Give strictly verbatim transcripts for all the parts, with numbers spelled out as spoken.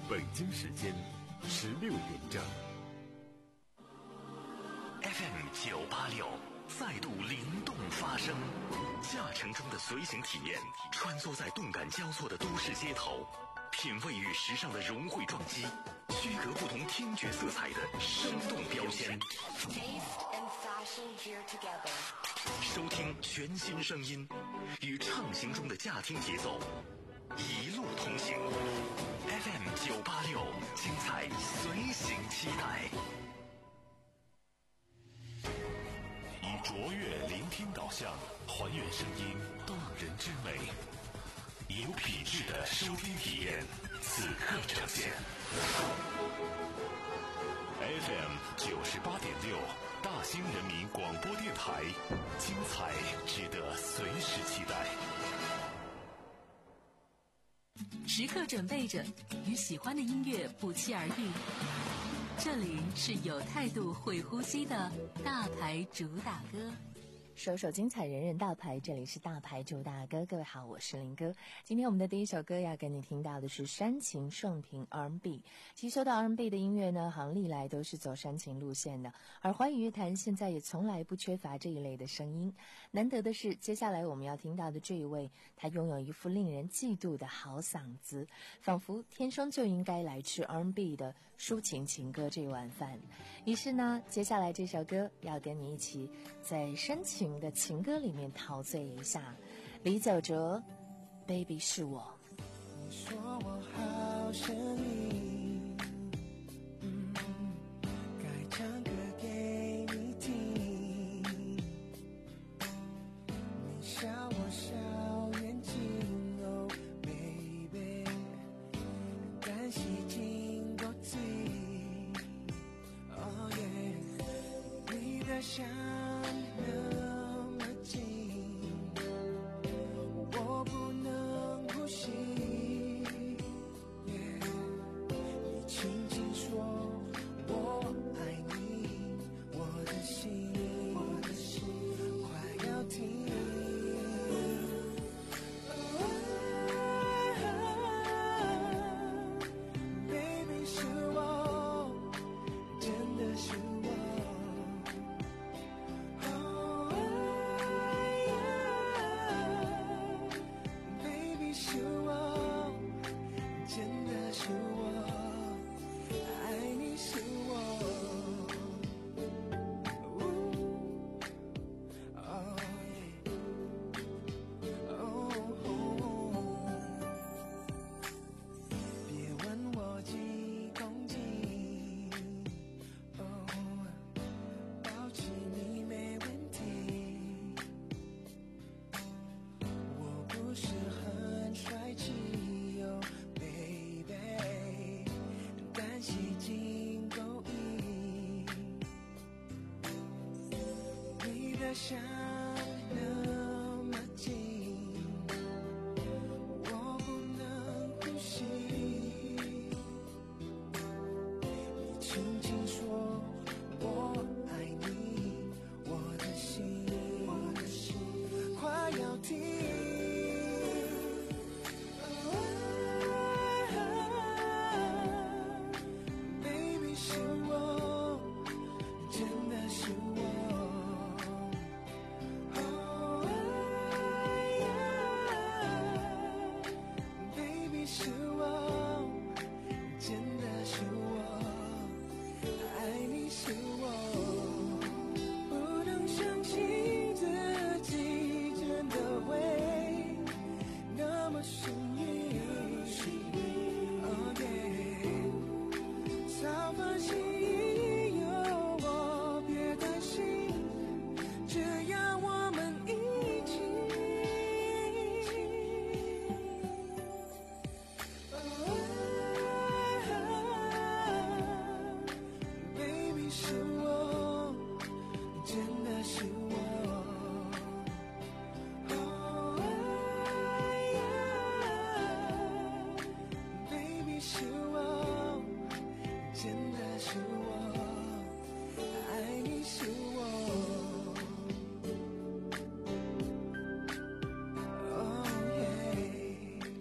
北京时间十六点整。 F M 九八六再度灵动发声，驾乘中的随行体验，穿梭在动感交错的都市街头，品味与时尚的融汇撞击，区隔不同听觉色彩的生动标签。收听全新声音，与畅行中的驾听节奏，一路同行。F M 九八六，精彩随行期待。 以卓越聆听导向，还原声音动人之美，以有品质的收听体验，此刻呈现。F M 九十八点六，大兴人民广播电台，精彩值得随时期待。 时刻准备着，与喜欢的音乐不期而遇。这里是有态度、会呼吸的大牌主打歌。 首首精彩，人人大牌，这里是大牌主打歌。各位好，我是林哥。今天我们的第一首歌要跟你听到的是煽情盛平 R and B。 其实说到 R and B 的音乐呢，好像历来都是走煽情路线的，而华语乐坛现在也从来不缺乏这一类的声音。难得的是，接下来我们要听到的这一位，他拥有一副令人嫉妒的好嗓子，仿佛天生就应该来吃 R and B 的抒情情歌这碗饭。于是呢，接下来这首歌要跟你一起在深情的情歌里面陶醉一下。李玖哲 Baby 是我。 你说我好想你，嗯，该唱歌给你听，你笑我笑眼睛，哦 baby 感谢经过嘴，哦耶，你的香我不能呼吸， yeah, 你轻轻说我爱你，我的心，我的心快要停。Baby 是我，真的是我。想那么近，我不能呼吸，你轻轻说我爱你，我的心，我的心快要停。Baby 是我，真的是我。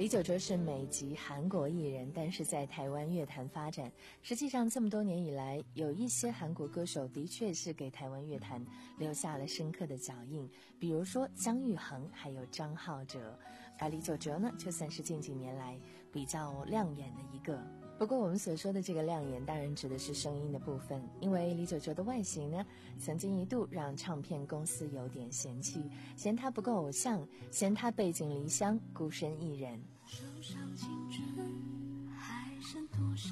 李玖哲是美籍韩国艺人，但是在台湾乐坛发展。实际上这么多年以来，有一些韩国歌手的确是给台湾乐坛留下了深刻的脚印，比如说姜育恒还有张浩哲。而李玖哲呢，就算是近几年来比较亮眼的一个。不过我们所说的这个亮眼当然指的是声音的部分，因为李玖哲的外形呢，曾经一度让唱片公司有点嫌弃，嫌他不够偶像，嫌他背井离乡孤身一人。 手上青春还剩多少，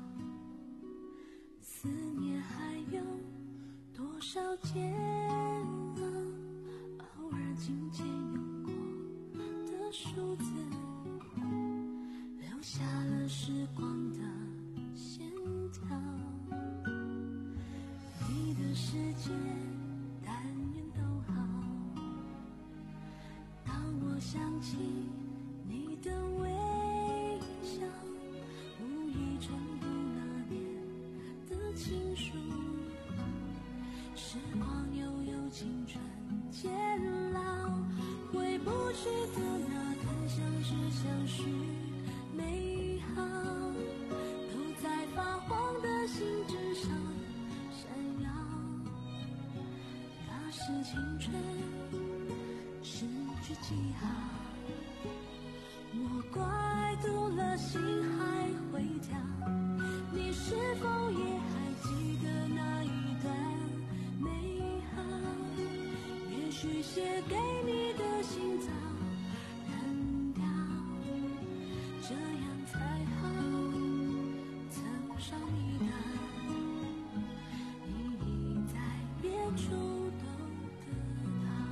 思念还有多少煎熬，偶尔琴键用过的数字留下了时光的线条，你的世界但愿都好，当我想起你的微笑，无意重读那年的情书，时光悠悠，青春渐老，回不去的那段相识相许美好，都在发黄的信纸上闪耀，那是青春失去记号，我怪读了心还会跳，你是否也还记得那一段美好，也许写给你的信早扔掉，这样才好，曾伤你的你已在别处都得到。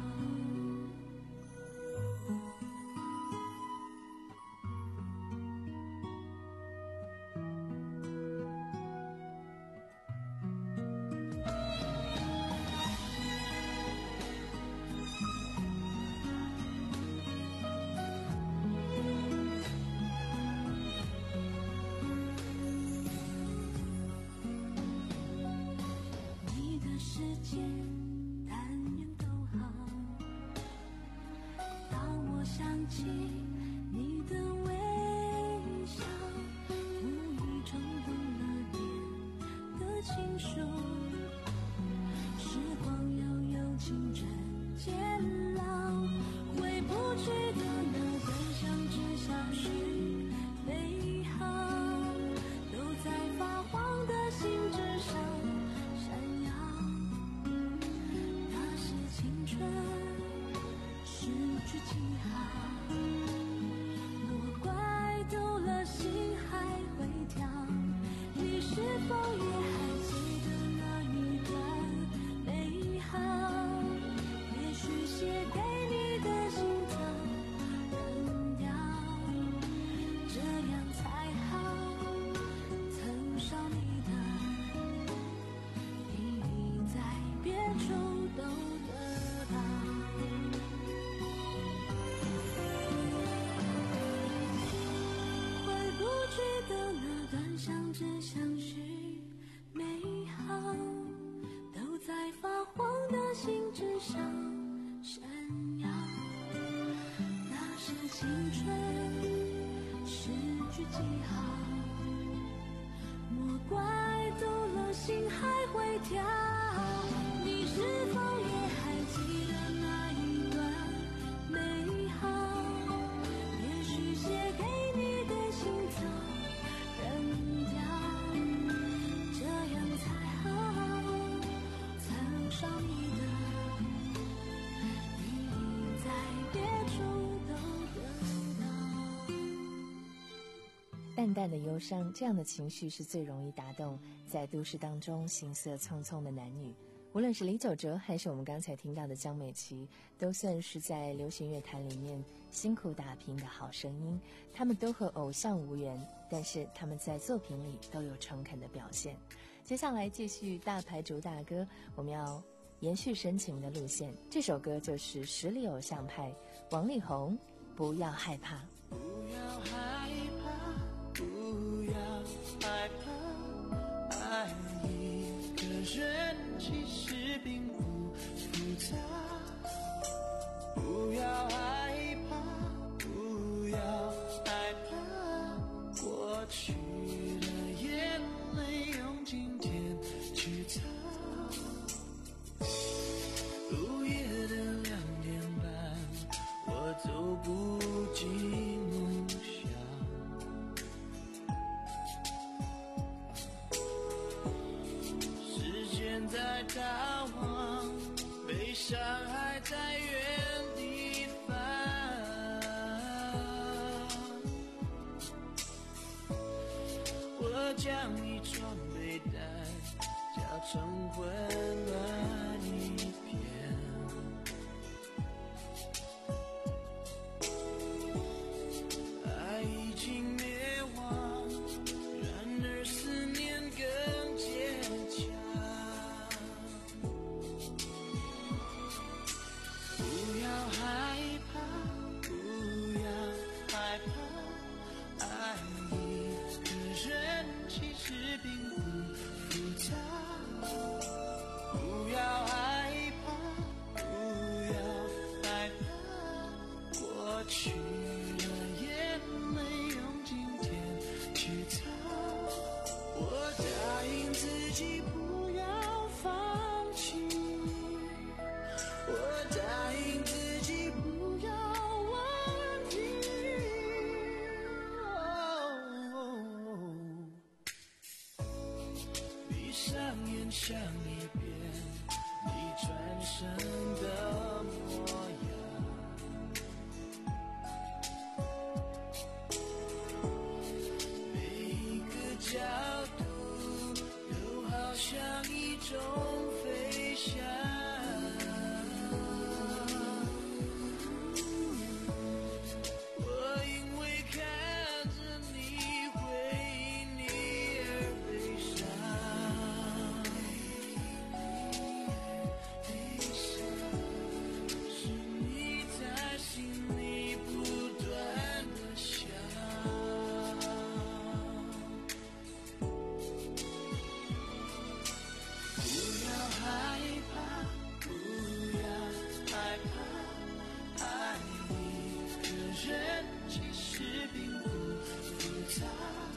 你的世界但愿都好，当我想起你的微笑，无意重读那年的情书，时光悠悠，青春渐老，回不去的那段相知相许美好，都在发黄的信纸上闪耀，那是青春失去记号，我怪读了心还会跳，你是否也还记得那一段美好，也许写给你的信早扔掉，这样才好，曾伤你的你已在别处都得到。回不去的那段相知相许美好，都在发黄的信纸上闪耀，那是青春失去记号，我怪读了心还会跳，你是否也还记得那一段美好，也许写给你的信早扔掉，这样才好，曾伤你的你已在别处都得到。 淡淡的忧伤，这样的情绪是最容易打动在都市当中行色匆匆的男女。无论是李玖哲还是我们刚才听到的江美琪，都算是在流行乐坛里面辛苦打拼的好声音。他们都和偶像无缘，但是他们在作品里都有诚恳的表现。接下来继续大牌主打歌，我们要延续深情的路线。这首歌就是实力偶像派王力宏，不要害怕。 不要害怕，不要害怕，爱一个人其实并不复杂。不要害怕，不要害去的眼泪用今天去擦。午夜的两点半，我走不进梦乡。时间在逃亡，悲伤还在原地翻。我将一床被单搅成混乱一片，爱已经灭亡，然而思念更坚强。不要害怕，不要害怕，爱一个人其实并不复杂。不要害怕，不要害怕，过去的眼泪用今天去擦。我答应自己不要放弃，我答应自己不要忘记。闭上眼想一遍你转身的模样，每一个角度都好像一种飞翔。我因为看着你回忆你而悲伤，是你在心里不断的想。不要害怕，不要害怕，爱一个人其实并不复杂。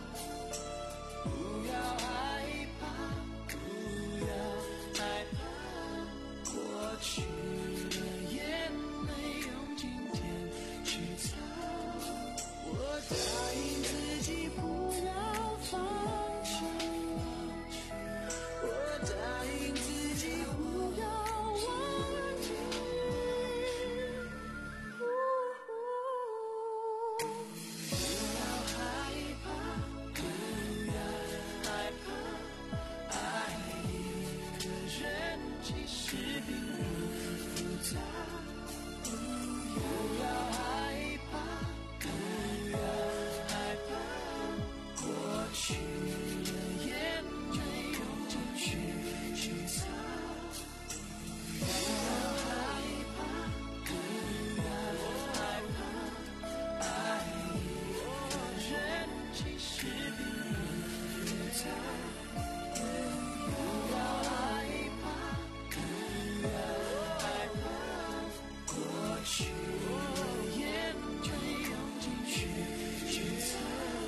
不要害怕，不要害怕，过去的眼泪用今天去擦。我答应自己不要放弃，我答应自己不要忘记。不要害怕，不要害怕，爱一个人其实并不复杂。不要害怕，不要害怕，过去的眼泪用今天去擦。不要害怕，不要害怕，爱一个人其实并不复杂。不要害怕，不要害怕，过去的眼泪用今天去擦。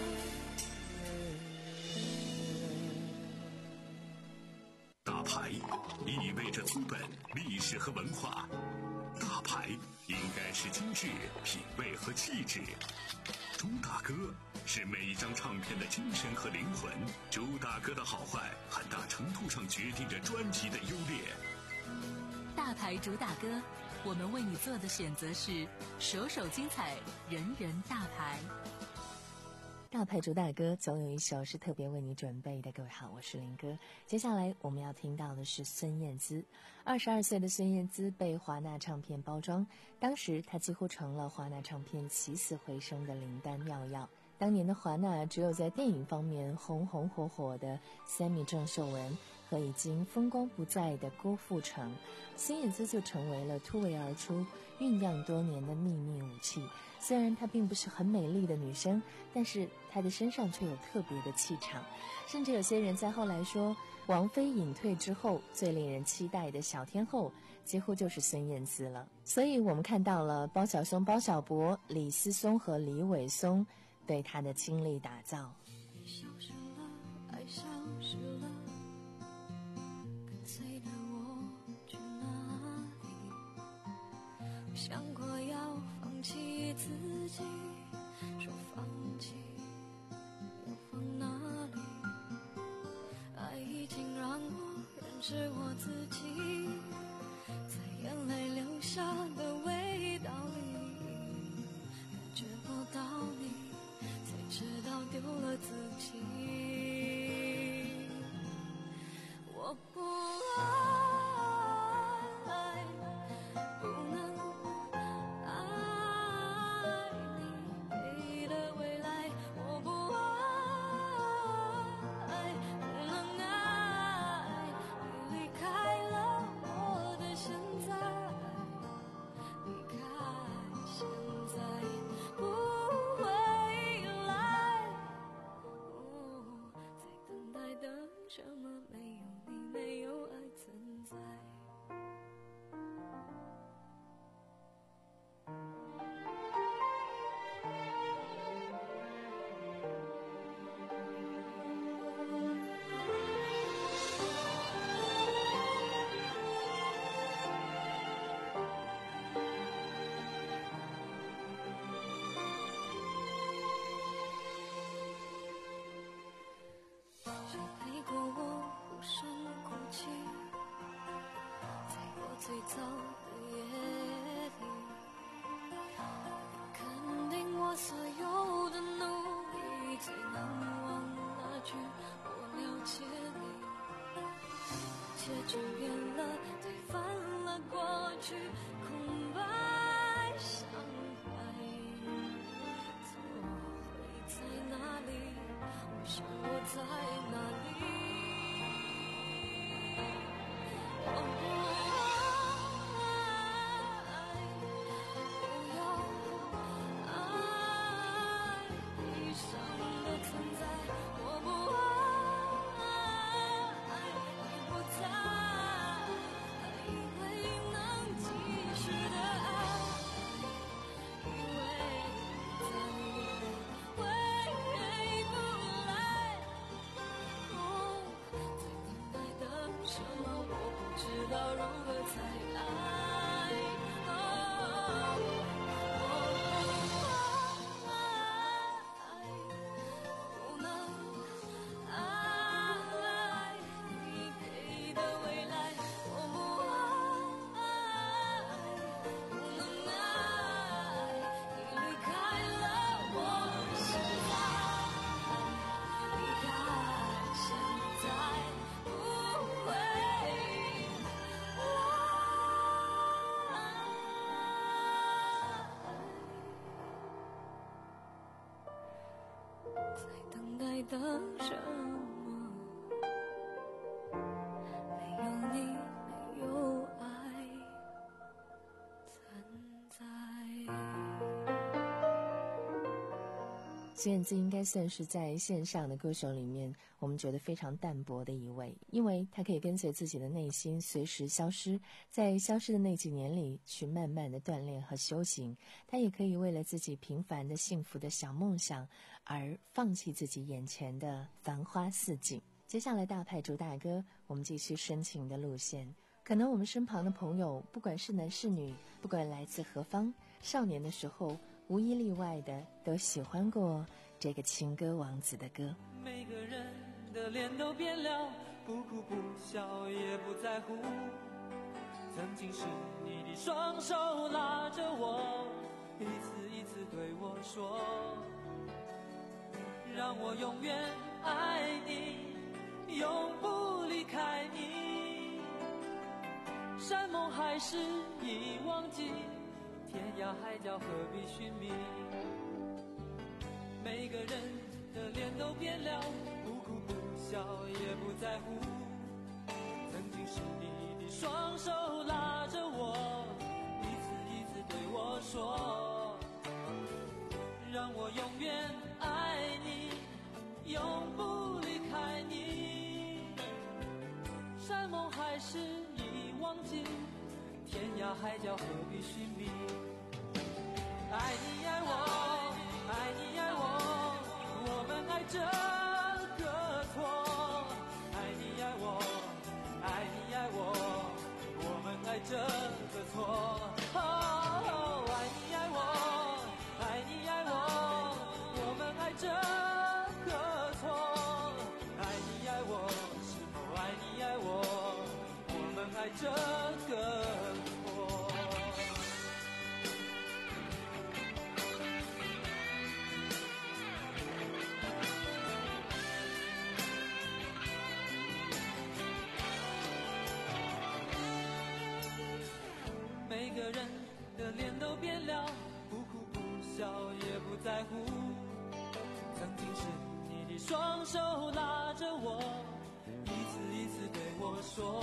大牌意味着资本、历史和文化，大牌应该是精致、品味和气质。朱大哥是每一张唱片的精神和灵魂，朱大哥的好坏很大程度上决定着专辑的优劣。 大牌主打歌，我们为你做的选择是首首精彩，人人大牌。 大牌主打歌总有一首是特别为你准备的。各位好，我是林哥。接下来我们要听到的是孙燕姿。二十二岁的孙燕姿被华纳唱片包装，当时她几乎成了华纳唱片起死回生的灵丹妙药。当年的华纳只有在电影方面红红火火的三米郑秀文和已经风光不再的郭富城，孙燕姿就成为了突围而出、酝酿多年的秘密武器。虽然她并不是很美丽的女生，但是她的身上却有特别的气场。甚至有些人在后来说，王菲隐退之后最令人期待的小天后几乎就是孙燕姿了。所以我们看到了包小松、包小柏、李思松和李伟松对她的倾力打造。 消失了，爱消失了，跟随的我去哪里？想过要放弃自己，说放弃要放哪里？爱已经让我认识我自己，在眼泪流下的味道里，感觉不到你，才知道丢了自己。我不爱，不能爱你给的未来，我不爱，不能爱你离开了我的现在。你看现在不回来，哦，在等待等什么？没有你，没有爱存在。谁陪过我无声哭泣，在我最早的夜里，肯定我所有的努力，最难忘那句我了解你。一切转变了，推翻了过去，空白伤怀，错会在哪里？为什么我在哪里？我不爱，不要爱悲伤的存在。我不爱，爱不在，还以为能继续的爱，以为再也回不来。哦，在等待等什么？我不知道如何才爱。哦，我不爱，不能爱你给的未来。我不爱，不能爱你离开了我现在。你看现在不回来，在等待等什么？没有你，没有爱存在。 孙燕姿应该算是在线上的歌手里面我们觉得非常淡薄的一位，因为她可以跟随自己的内心随时消失，在消失的那几年里去慢慢的锻炼和修行。她也可以为了自己平凡的幸福的小梦想而放弃自己眼前的繁花似锦。接下来大牌主打歌，我们继续深情的路线。可能我们身旁的朋友，不管是男是女，不管来自何方，少年的时候无一例外的都喜欢过这个情歌王子的歌。 每个人的脸都变了，不哭不笑也不在乎。曾经是你的双手拉着我，一次一次对我说，让我永远爱你，永不离开你。山盟海誓已忘记，天涯海角何必寻觅。每个人的脸都变了，不哭不笑也不在乎。曾经是你的双手拉着我，一次一次对我说，让我永远爱你，永不离开你。山盟海誓已忘记，天涯海角何必寻觅。爱你爱我，爱你爱我，我们爱着这个错。哦，爱你爱我，爱你爱我，我们爱这个错。爱你爱我，是否爱你爱我，我们爱这个错。每个人的脸都变了，不哭不笑也不在乎。曾经是你的双手拉着我，一次一次对我说，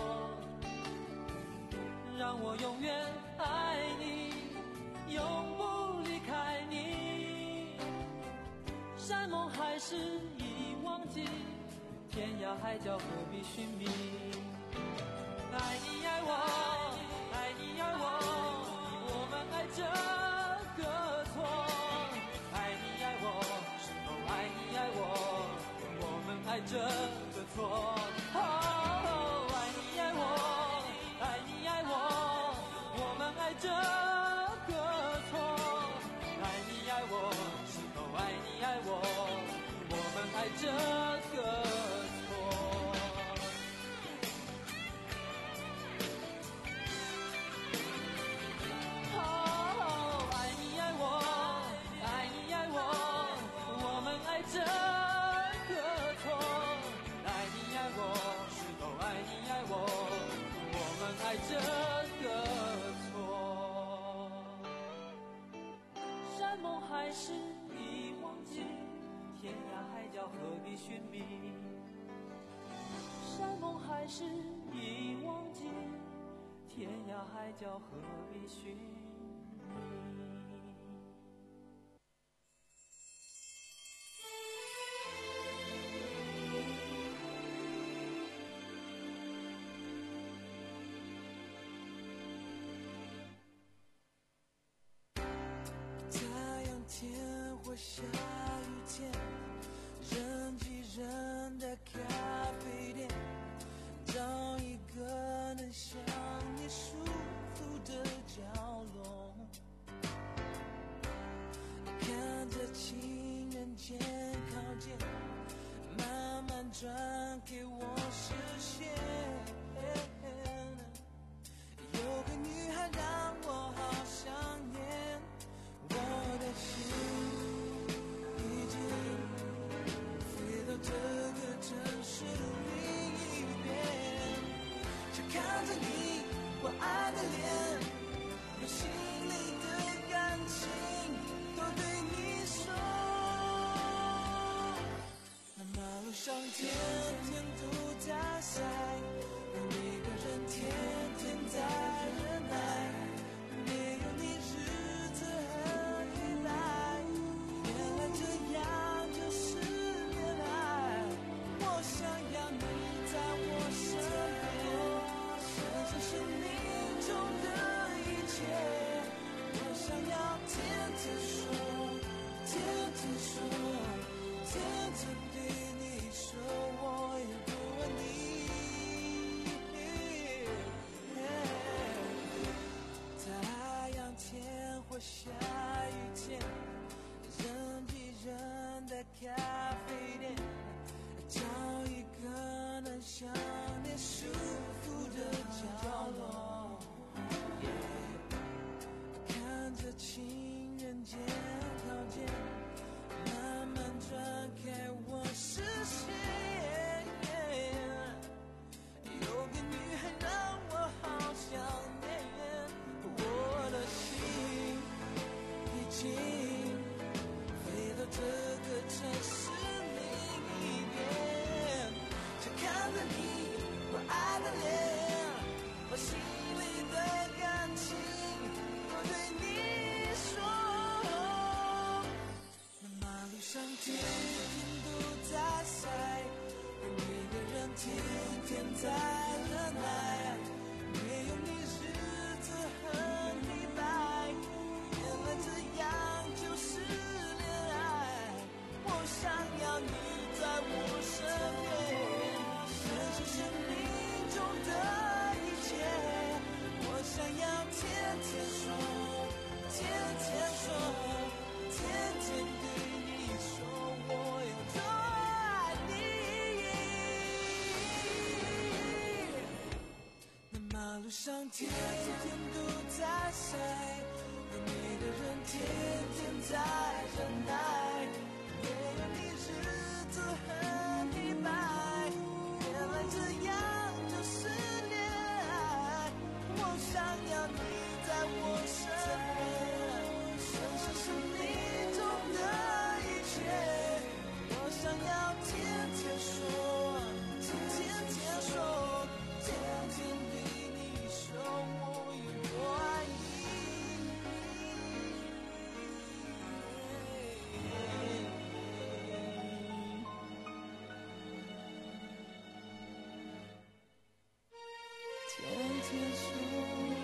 让我永远爱你，永不离开你。山盟海誓已忘记，天涯海角何必寻觅。爱你爱我，爱你爱我，我们爱这个错。爱你爱我，是否爱你爱我，我们爱这个错。哦，爱你爱我，爱你爱我，我们爱这个错。爱你爱我，是否爱你爱我，我们爱这个错。这个错，爱你爱我，是否爱你爱我，我们爱这个错。山盟海誓已忘记，天涯海角何必寻觅。山盟海誓已忘记，天涯海角何必寻觅。天或下雨天，人挤人的咖啡店，找一个能像你舒服的角落，看着情人节靠近，慢慢转给我视线。有个女孩让我好想念，我的心已经飞到这个城市的另一边，就看着你我爱的脸，把心里的感情都对你说。那马路上天天都在晒，而每个人天天在忍耐，没有你日子很依赖，原来这样就是恋爱。我想要你在我身边，这是生命中的一切。我想要天天说，天天说，天天对你说我有多爱你。太阳天或下雨天，人挤人的咖啡店，找一个能像你舒服的角落，看着情人节靠近，慢慢转开我视线。有个女孩让我好想念，我的心已经飞到这个城市另一边，就看着你我爱的脸，把心里的感情都对你说。那马路上天天都在晒，而每个人天天在忍耐，没有你日子很明白，原来这样就是恋爱。我想要你在我身边，这是生命中的一切。我想塞，而你的人天天在忍耐，也有你日子很疲惫，原来这样就是恋爱。我想要你在我身边，享受生命中的一切，我想要天天说，天天说，天天对你说我有多爱你，天天说。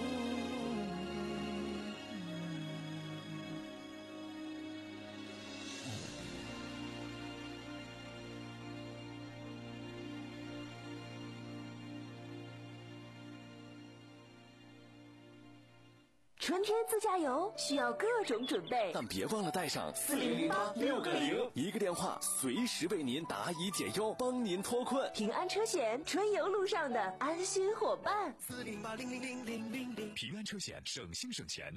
春天自驾游需要各种准备， 但别忘了带上四零零八六个零， 一个电话随时为您答疑解忧，帮您脱困。 平安车险，春游路上的安心伙伴。 四零八零零零零零零， 平安车险，省心省钱。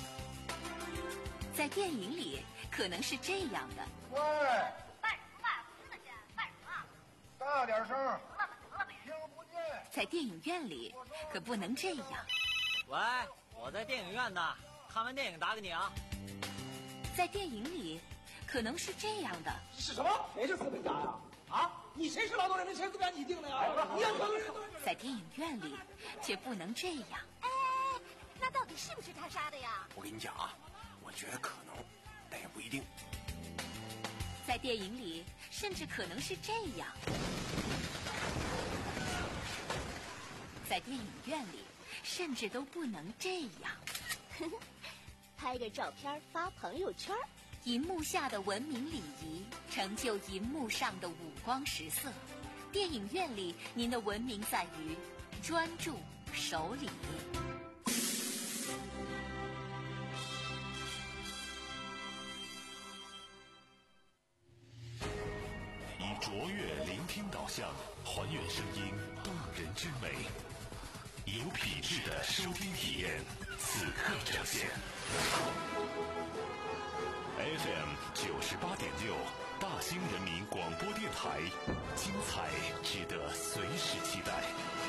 在电影里可能是这样的。 喂， 卖什么卖？我听得见。卖什么？ 大点声。 得了吧，得了吧， 听不见。 在电影院里可不能这样。 喂，我在电影院呢，看完电影打给你啊。 在电影里可能是这样的。 是什么？谁是资本家呀？啊，你谁是劳动人民？谁是资本家？你定的呀？你要可在电影院里却不能这样。 哎，那到底是不是他杀的呀？ 我跟你讲啊，我觉得可能，但也不一定。 在电影里甚至可能是这样。在电影院里甚至都不能这样。 拍个照片发朋友圈。 银幕下的文明礼仪成就银幕上的五光十色。电影院里您的文明在于专注守礼。 以卓越聆听导向，还原声音动人之美，有品质的收听体验，此刻呈现。F M 九十八点六，大兴人民广播电台，精彩值得随时期待。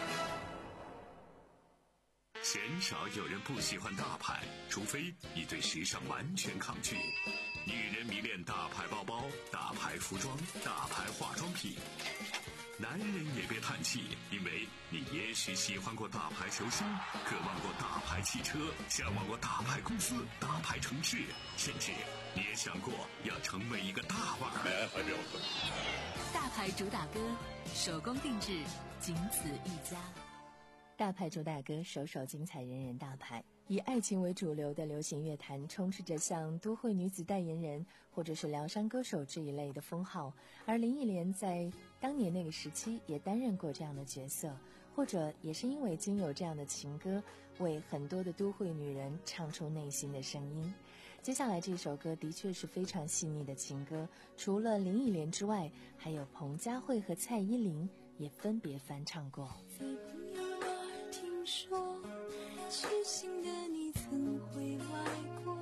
鲜少有人不喜欢大牌，除非你对时尚完全抗拒。女人迷恋大牌包包、大牌服装、大牌化妆品。男人也别叹气，因为你也许喜欢过大牌球星，渴望过大牌汽车，向往过大牌公司、大牌城市，甚至你也想过要成为一个大腕儿。 大牌主打歌，手工定制，仅此一家。 大牌主打歌，首首精彩，人人大牌。以爱情为主流的流行乐坛充斥着像都会女子代言人或者是疗伤歌手这一类的封号，而林忆莲在当年那个时期也担任过这样的角色，或者也是因为经有这样的情歌，为很多的都会女人唱出内心的声音。接下来这首歌的确是非常细腻的情歌，除了林忆莲之外，还有彭佳慧和蔡依林也分别翻唱过。 在朋友那儿听说，痴心的你曾回来过，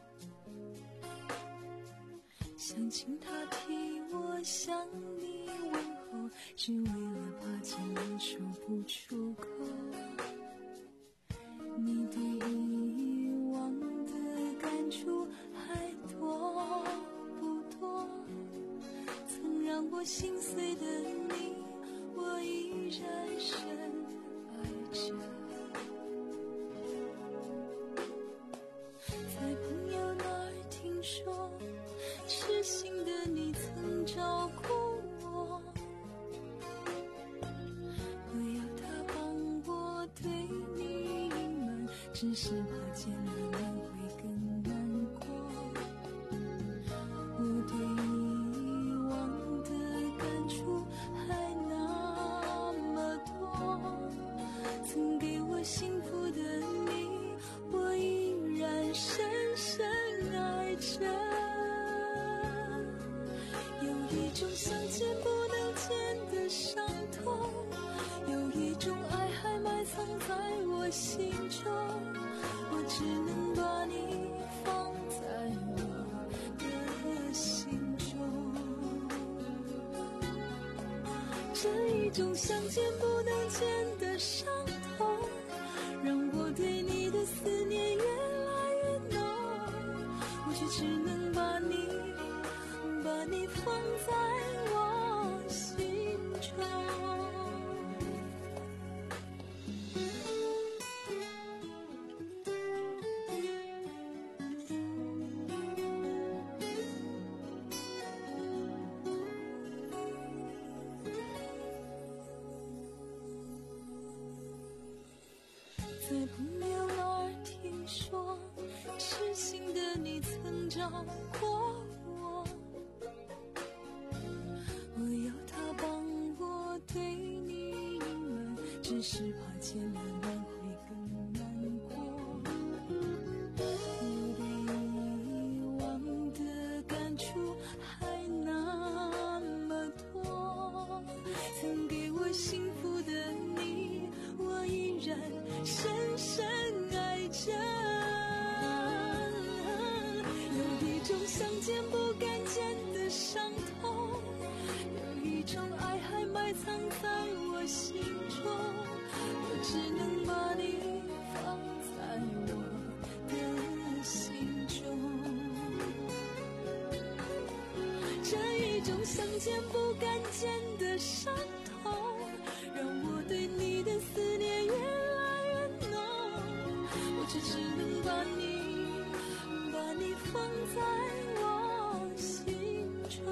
想请他替我向你问候，只为了怕见面说不出口。你对遗忘的感触还多不多？曾让我心碎的你，我依然深爱着。在朋友那儿听说，痴心的你曾照顾我，不要他帮我对你隐瞒，只是怕见了面会更难过。我对遗忘的感触还那么多，曾给我幸福的你，我依然深深爱着。有一种想见不能见的伤痛，有一种爱还埋藏在我心中，我这一种相见不能见的伤痛，让我对你的思念越来越浓，我却只能把你把你放在我心中。在朋友那儿听说，痴心的你曾找过我，我要他帮我对你隐瞒，只是怕见了面会更难过。我对以往的感触还那么多，曾给我幸福的你，我依然深深爱着。有一种相见不敢见的伤痛，有一种爱还埋藏在我心中，我只能把你放在我的心中。这一种相见不敢见的伤痛，让我对你的思念越来越浓，我却只能把你把你放在我心中。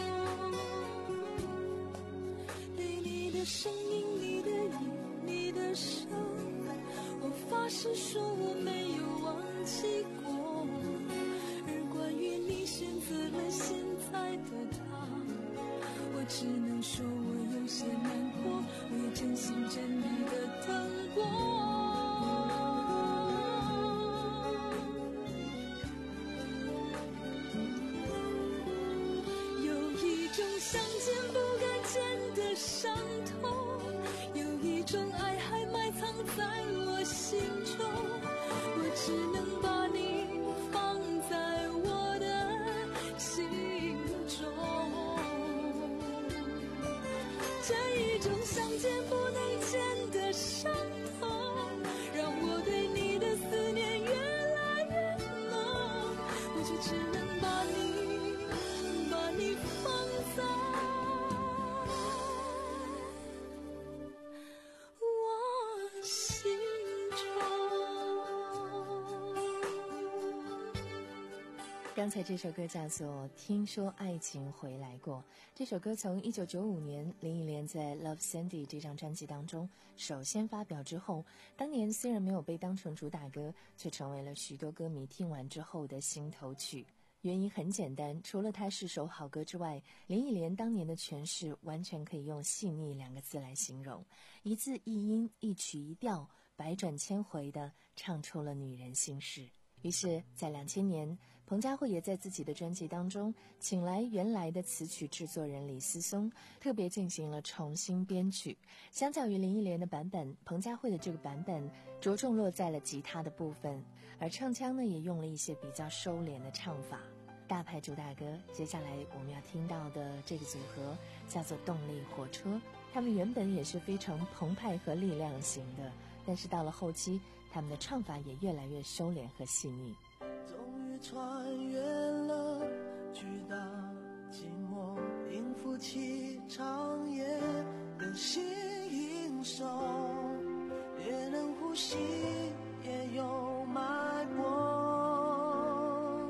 对你的声音，你的影，你的声，我发誓说我没有忘记过。而关于你选择了现在的他，我只能说我有些难过，我也真心真意的等过。有一种相见不敢见的伤痛，有一种爱还埋藏在我心中，我只能把你放在我的心中。这一种相见不能见的伤痛，让我对你的思念越来越浓，我就只能把你把你放在我心刚才这首歌叫做《听说爱情回来过》。这首歌从一九九五年林忆莲在《Love Sandy》这张专辑当中首先发表之后，当年虽然没有被当成主打歌，却成为了许多歌迷听完之后的心头曲。原因很简单，除了它是首好歌之外，林忆莲当年的诠释完全可以用细腻两个字来形容，一字一音，一曲一调，百转千回地唱出了女人心事。于是在两千年，彭佳慧也在自己的专辑当中请来原来的词曲制作人李思松，特别进行了重新编曲。相较于林忆莲的版本，彭佳慧的这个版本着重落在了吉他的部分，而唱腔呢也用了一些比较收敛的唱法。大牌主打歌，接下来我们要听到的这个组合叫做动力火车，他们原本也是非常澎湃和力量型的，但是到了后期，他们的唱法也越来越收敛和细腻。 终于穿越了巨大寂寞，应付起长夜的新英雄，也能呼吸，也有脉搏，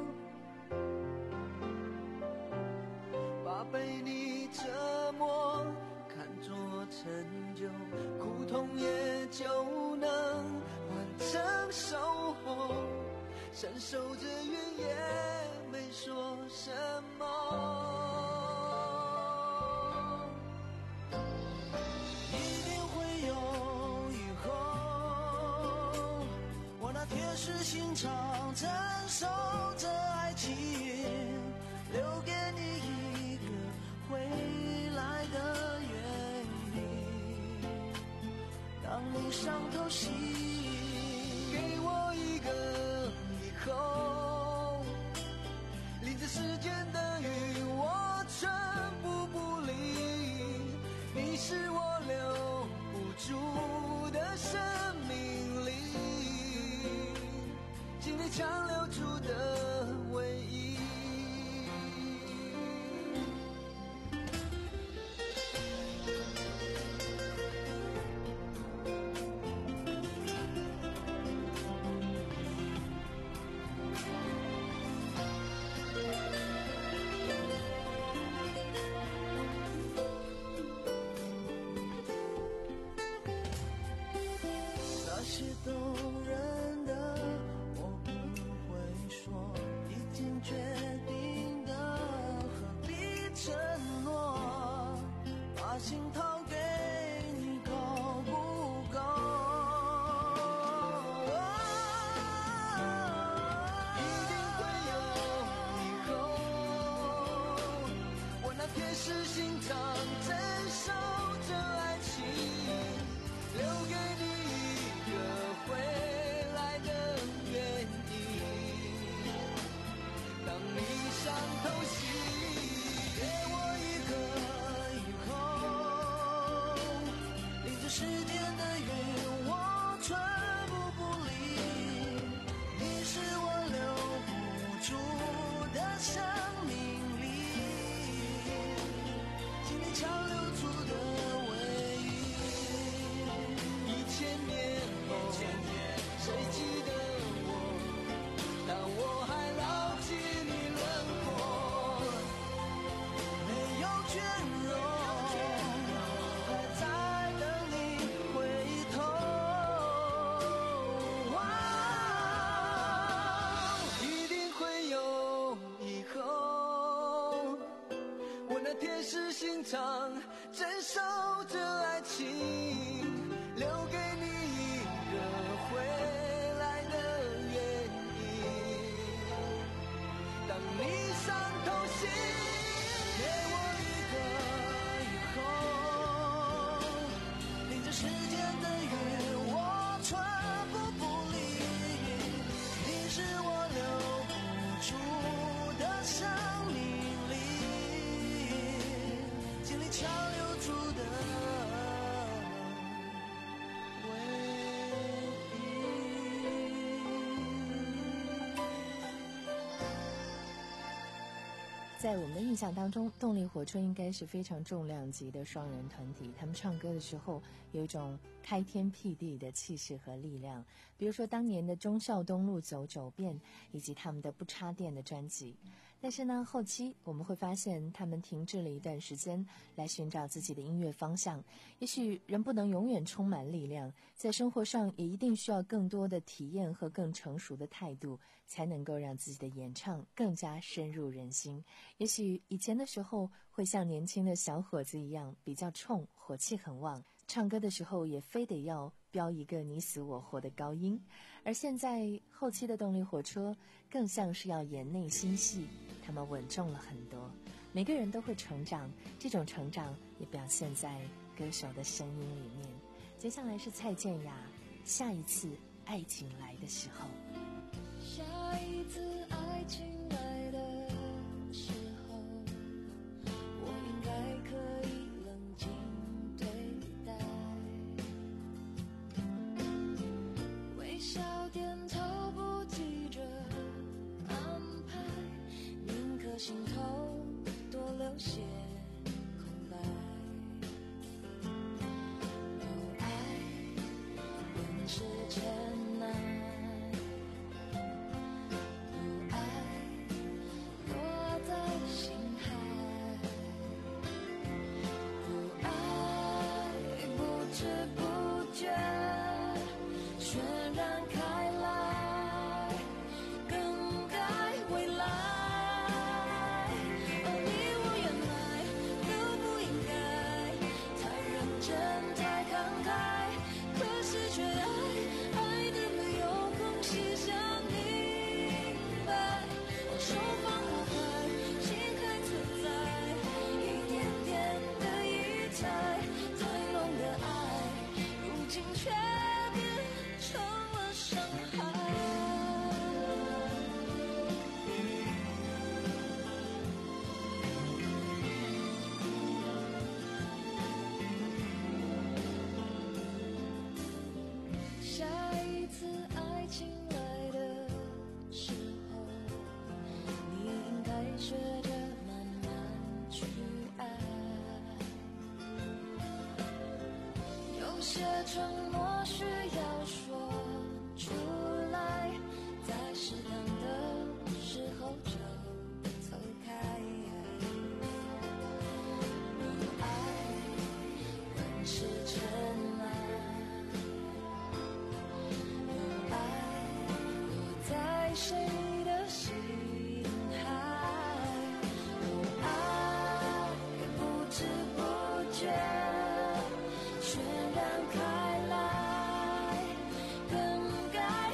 把被你折磨看作成就，苦痛也就能完成守候，闪守着云也没说什么，一定会有以后，我那铁石心肠承受着爱情，留给你一个回来的原因，当你伤透心，给我一个以后，淋着时间的雨我全部不理，你是我珍守着爱情，留给你一个回来的原因。当你伤透心，给我一个以后，淋着时间的雨，我寸步不离。你是我留不住的生命里，经历潮流出的唯一。 在我们的印象当中，动力火车应该是非常重量级的双人团体，他们唱歌的时候有一种开天辟地的气势和力量，比如说当年的忠孝东路走九遍，以及他们的不插电的专辑。但是呢，后期我们会发现他们停滞了一段时间，来寻找自己的音乐方向。也许人不能永远充满力量，在生活上也一定需要更多的体验和更成熟的态度，才能够让自己的演唱更加深入人心。也许以前的时候会像年轻的小伙子一样比较冲，火气很旺，唱歌的时候也非得要飙一个你死我活的高音。而现在后期的动力火车更像是要演内心戏，他们稳重了很多。每个人都会成长，这种成长也表现在歌手的声音里面。接下来是蔡健雅，下一次爱情来的时候。 下一次爱情来的时候，我应该可以冷静对待，微笑点头，不急着安排，宁可心头多留些空白。有爱本是真爱，些承诺需要说出来，在适当的时候就走开。有爱本是真爱，有爱落在谁的心海，有爱不知不觉渲染开来，更该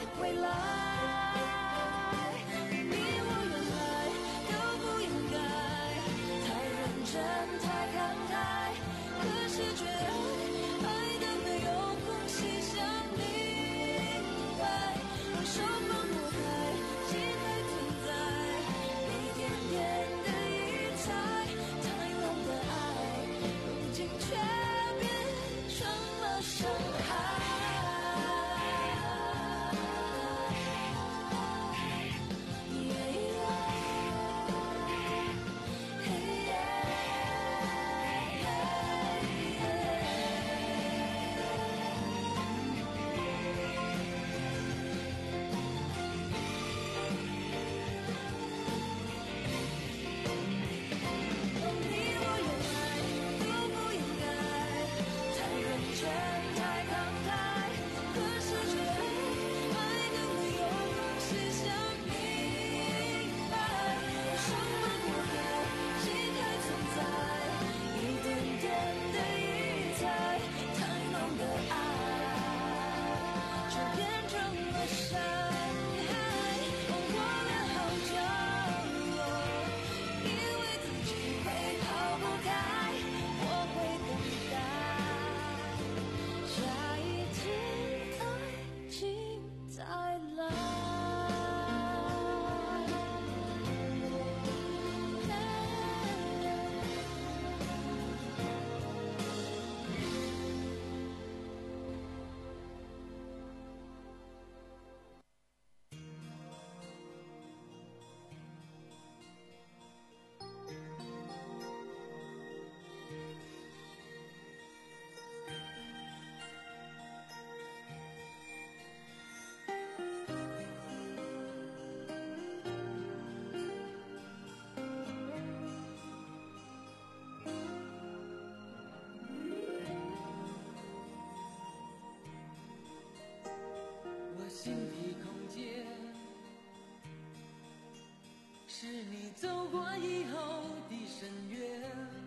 走过以后的深渊，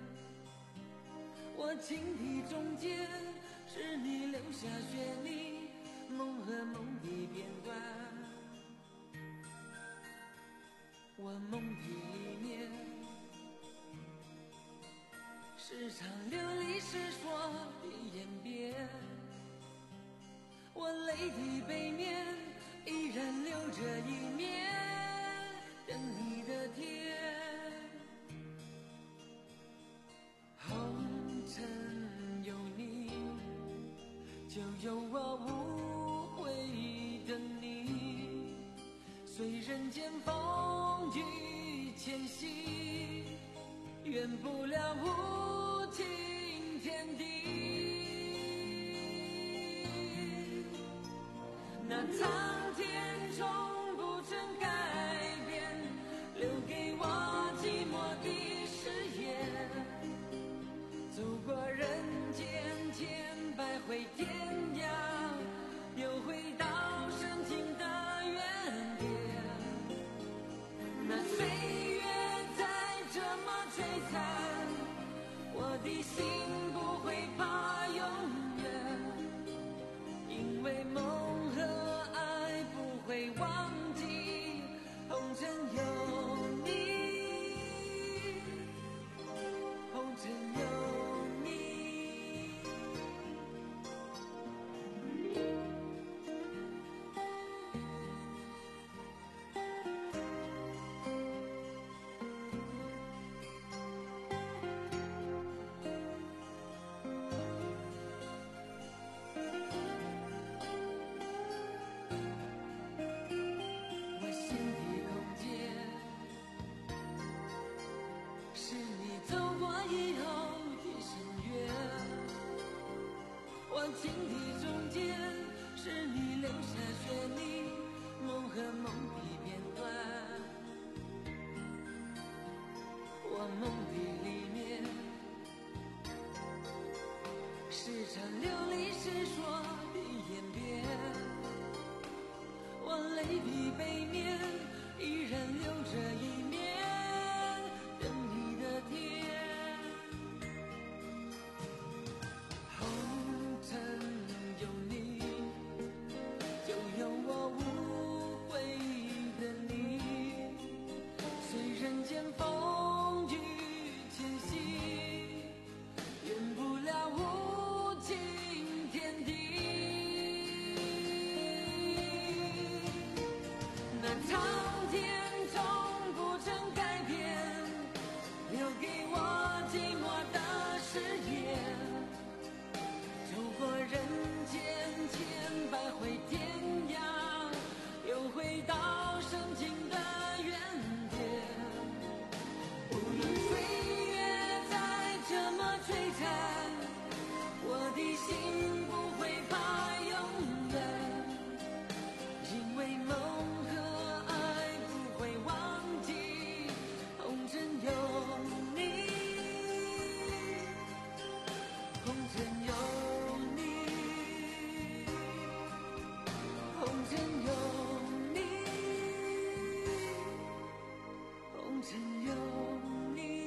我情的中间是你留下血泥梦和梦的片段，我梦的里面时常流离失所的演变，我泪的背面依然留着一面等你的天，红尘有你就有我无悔的你，随人间风雨迁徙，圆不了无情天地，那苍天从不曾改变留给我寂寞的誓言，走过人间千百回天涯，又回到深情的原点，那岁月再这么摧残，我的心不会怕永远，因为梦和爱不会忘记，红尘有你，红尘有你。我心的空间是你走过以后的深渊，我情的中间是你留下血泥梦和梦的片段，我梦的里面时常流离失所的演变，我泪的背面依然留着一面等你的天，红尘有你就有我无悔的你，随人间风雨迁徙，圆不了无情天地，那苍天从不曾改变留给我寂寞的誓言，走过人间千百回天涯，又回到深情的原点，无论岁月再这么摧残，我的心不会怕永远，因为梦和爱不会忘记，红尘有你，红尘有你，红尘有你，红尘有你。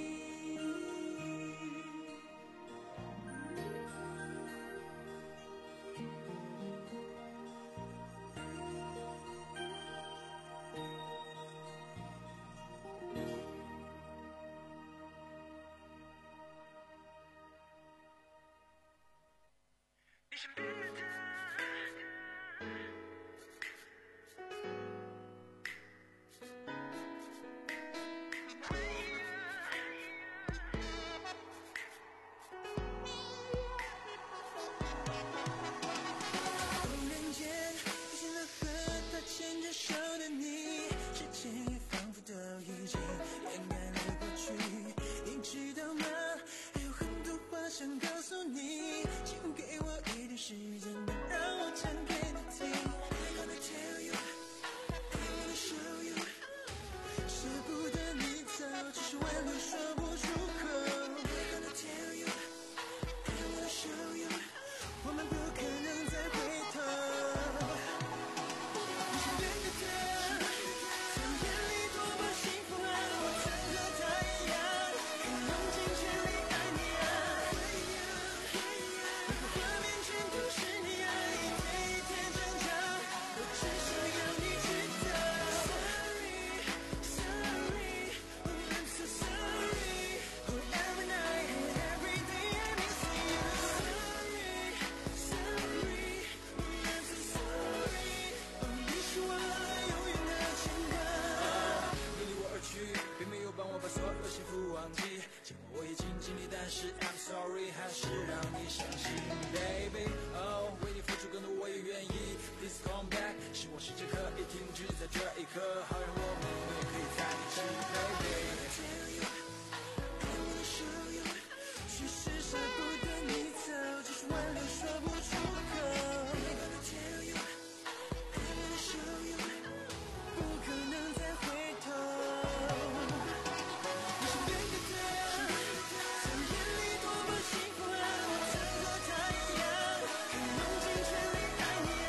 你身边的忽然间出现了和他牵着手的你，时间也仿佛都已经掩盖了过去，你知道吗？还有很多话想告诉你，请给我一点时间，让我讲给你听。I'm gonna tell you, I'm gonna show you， 舍不得你走，只是挽留说不出口。I'm gonna tell you, I'm gonna show you， 我们不可能再回头。你身边的他，在眼里多么幸福啊！我是让你相信 baby oh 为你付出更多我也愿意 please come back 是我时间可以停止在这一刻好让我们永远可以在一起 baby其实舍不得你走只是挽留说不出口不可能再回头你是对的对啊在我眼里多么幸福啊我曾和他一样可以用尽全力爱你啊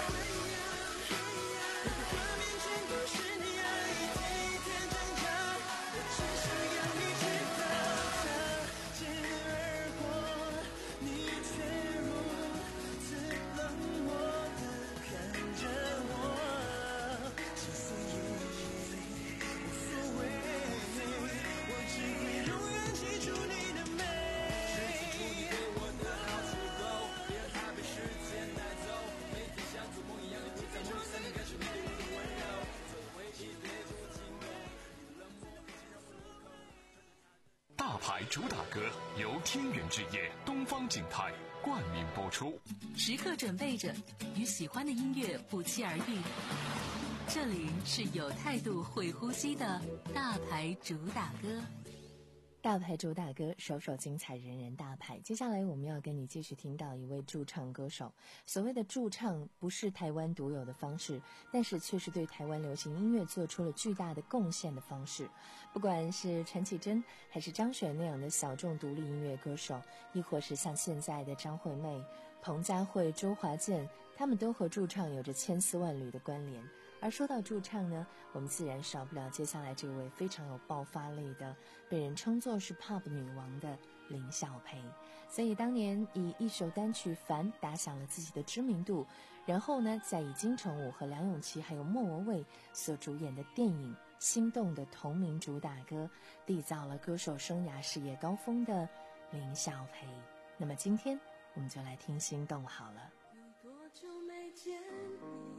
我的画面全都是你啊一天一天挣扎我只想要你知道擦肩而过你却如此冷漠地看着我心碎也无所谓我只会永远记住你的美记住你给我的好处够别让它被时间带走每天像做梦一样的不在梦里才能感受你对我的温柔这回忆对着我惊动你冷漠已经让我入口大牌主打歌由天元之夜东方景泰冠名播出， 时刻准备着与喜欢的音乐不期而遇。这里是有态度会呼吸的大牌主打歌。 大牌主打歌，首首精彩，人人大牌。接下来我们要跟你继续听到一位驻唱歌手。所谓的驻唱不是台湾独有的方式，但是却是对台湾流行音乐做出了巨大的贡献的方式。不管是陈绮贞还是张悬那样的小众独立音乐歌手，亦或是像现在的张惠妹、彭佳慧、周华健，他们都和驻唱有着千丝万缕的关联。而说到驻唱呢，我们自然少不了接下来这位非常有爆发力的，被人称作是 pop 女王的林小培。所以当年以一首单曲《烦》打响了自己的知名度，然后呢，再以金城武和梁咏琪还有莫文蔚所主演的电影《心动》的同名主打歌，缔造了歌手生涯事业高峰的林小培。那么今天我们就来听《心动》好了。 有多久没见你，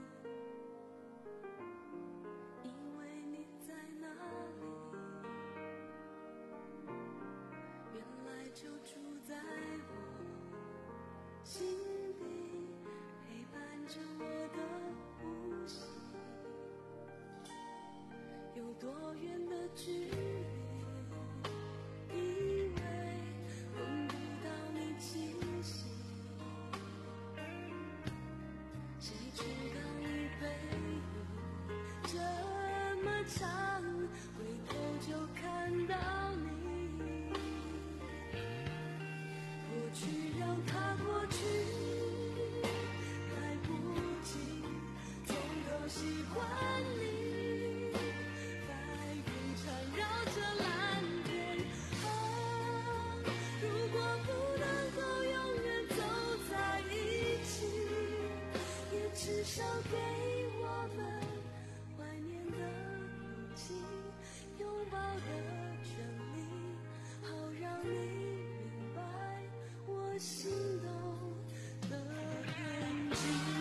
以为你在哪里，原来就住在我心底，陪伴着我的呼吸。有多远的距离，以为闻不到你气息，谁知道你背影这么长，回头就看到你。过去让它过去，来不及从头喜欢你。白云缠绕着蓝天，啊，如果不能够永远走在一起，也至少给我们怀念的勇气，拥抱的权利，好让你明白我心动的痕迹。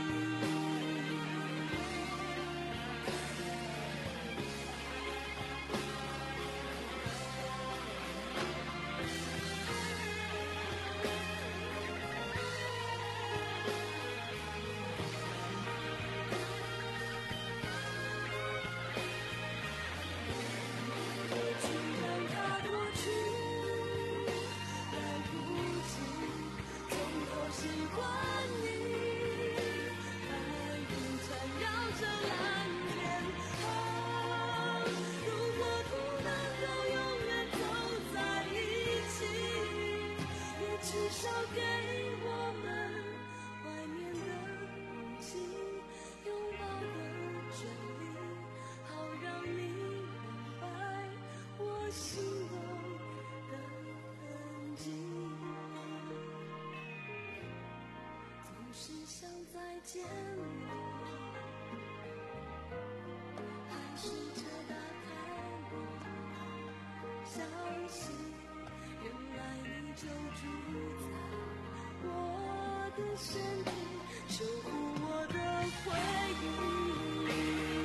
见你，还试着打开我，相信原来你就住在我的身体，守护我的回忆。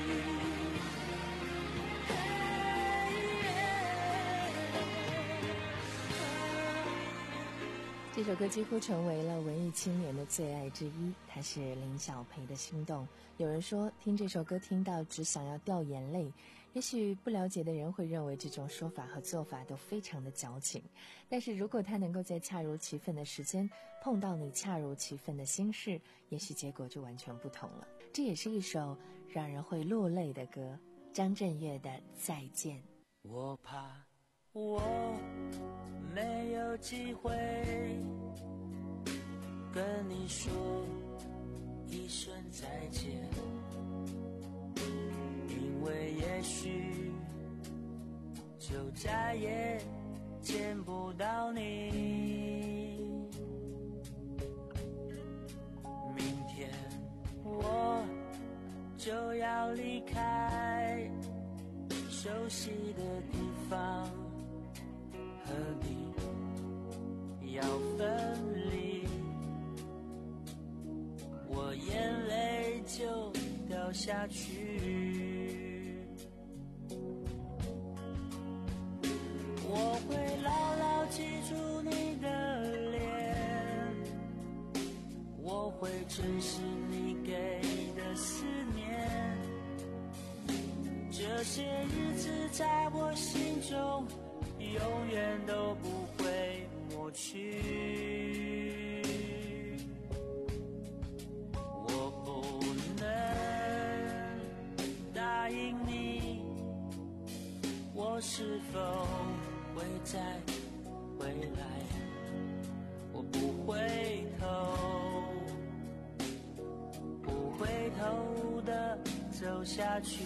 嘿这首歌几乎成为了文艺青年的最爱之一，它是林小培的《心动》。有人说听这首歌听到只想要掉眼泪，也许不了解的人会认为这种说法和做法都非常的矫情，但是如果它能够在恰如其分的时间碰到你恰如其分的心事，也许结果就完全不同了。这也是一首让人会落泪的歌，张震岳的《再见》。 我怕我没有机会跟你说一声再见，因为也许就再也见不到你。明天我就要离开熟悉的地方，和你要分离，我眼泪就掉下去。我会牢牢记住你的脸，我会珍惜你给的思念，这些日子在我心中永远都不会抹去。我不能答应你，我是否会再回来，我不回头，不回头的走下去。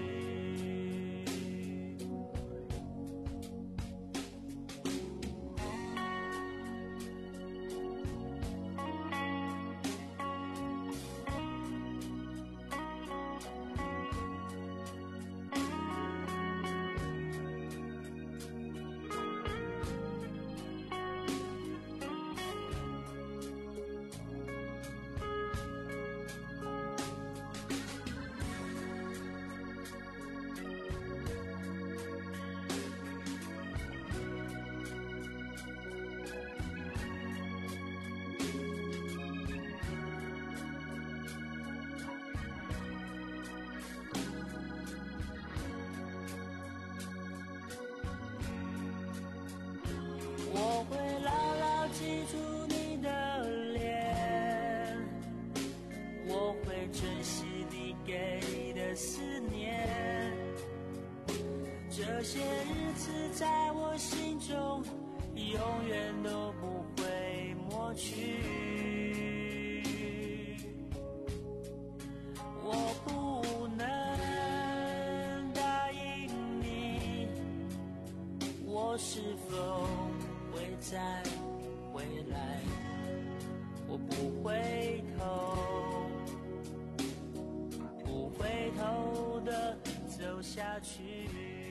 我会牢牢记住你的脸，我会珍惜你给的思念，这些日子在我心中永远都不会抹去。我不能答应你，我是否会再回来，我不回头，不回头的走下去。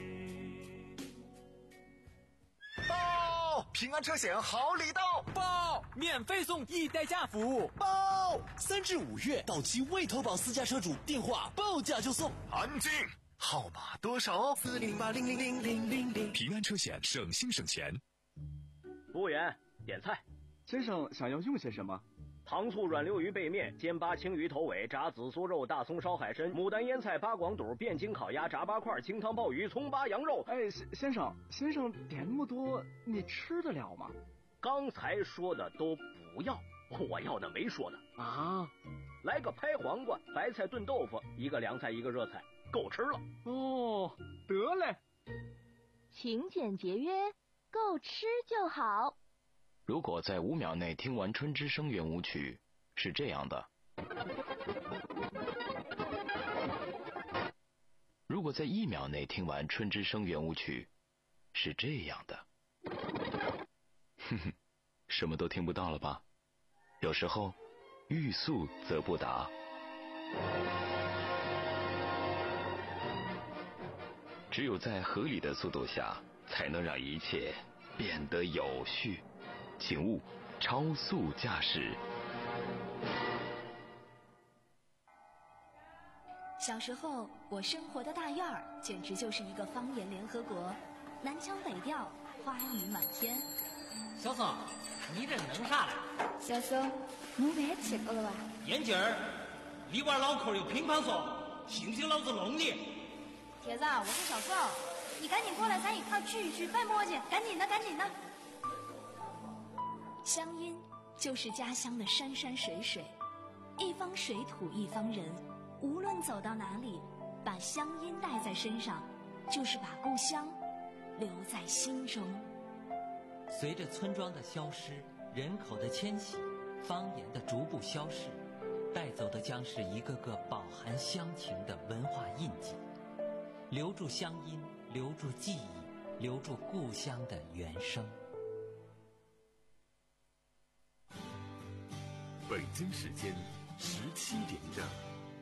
报！平安车险好礼到！ 报！免费送易代驾服务！ 报！三至五月到期未投保私家车主，电话报价就送。 安静！号码多少？ 四零八零零零零零零。 平安车险，省心省钱。 服务员，点菜。 先生想要用些什么？ 糖醋软溜鱼背面、煎八青鱼头尾、炸紫苏肉、大葱烧海参、牡丹腌菜、八广肚、汴京烤鸭、炸八块、清汤鲍鱼、葱八羊肉。 哎，先生，先生点那么多，你吃得了吗？ 刚才说的都不要，我要的没说的啊。 来个拍黄瓜、白菜炖豆腐，一个凉菜一个热菜，够吃了。 哦，得嘞。 勤俭节约，够吃就好。 如果在五秒内听完春之声圆舞曲，是这样的；如果在一秒内听完春之声圆舞曲，是这样的。哼哼，什么都听不到了吧？有时候，欲速则不达。只有在合理的速度下，才能让一切变得有序。请勿超速驾驶。 小时候，我生活的大院儿简直就是一个方言联合国，南腔北调，花语满天。 小松，你这弄啥嘞？ 小松，弄饭吃过了吧？ 眼镜儿，里边脑壳有乒乓说，信不信老子弄你？ 铁子，我是小宋，你赶紧过来，咱一块聚一聚，别磨叽，赶紧的，赶紧的。 乡音就是家乡的山山水水，一方水土一方人，无论走到哪里，把乡音带在身上，就是把故乡留在心中。 随着村庄的消失，人口的迁徙，方言的逐步消逝，带走的将是一个个饱含乡情的文化印记。留住乡音，留住记忆，留住故乡的原声。 北京时间十七点整。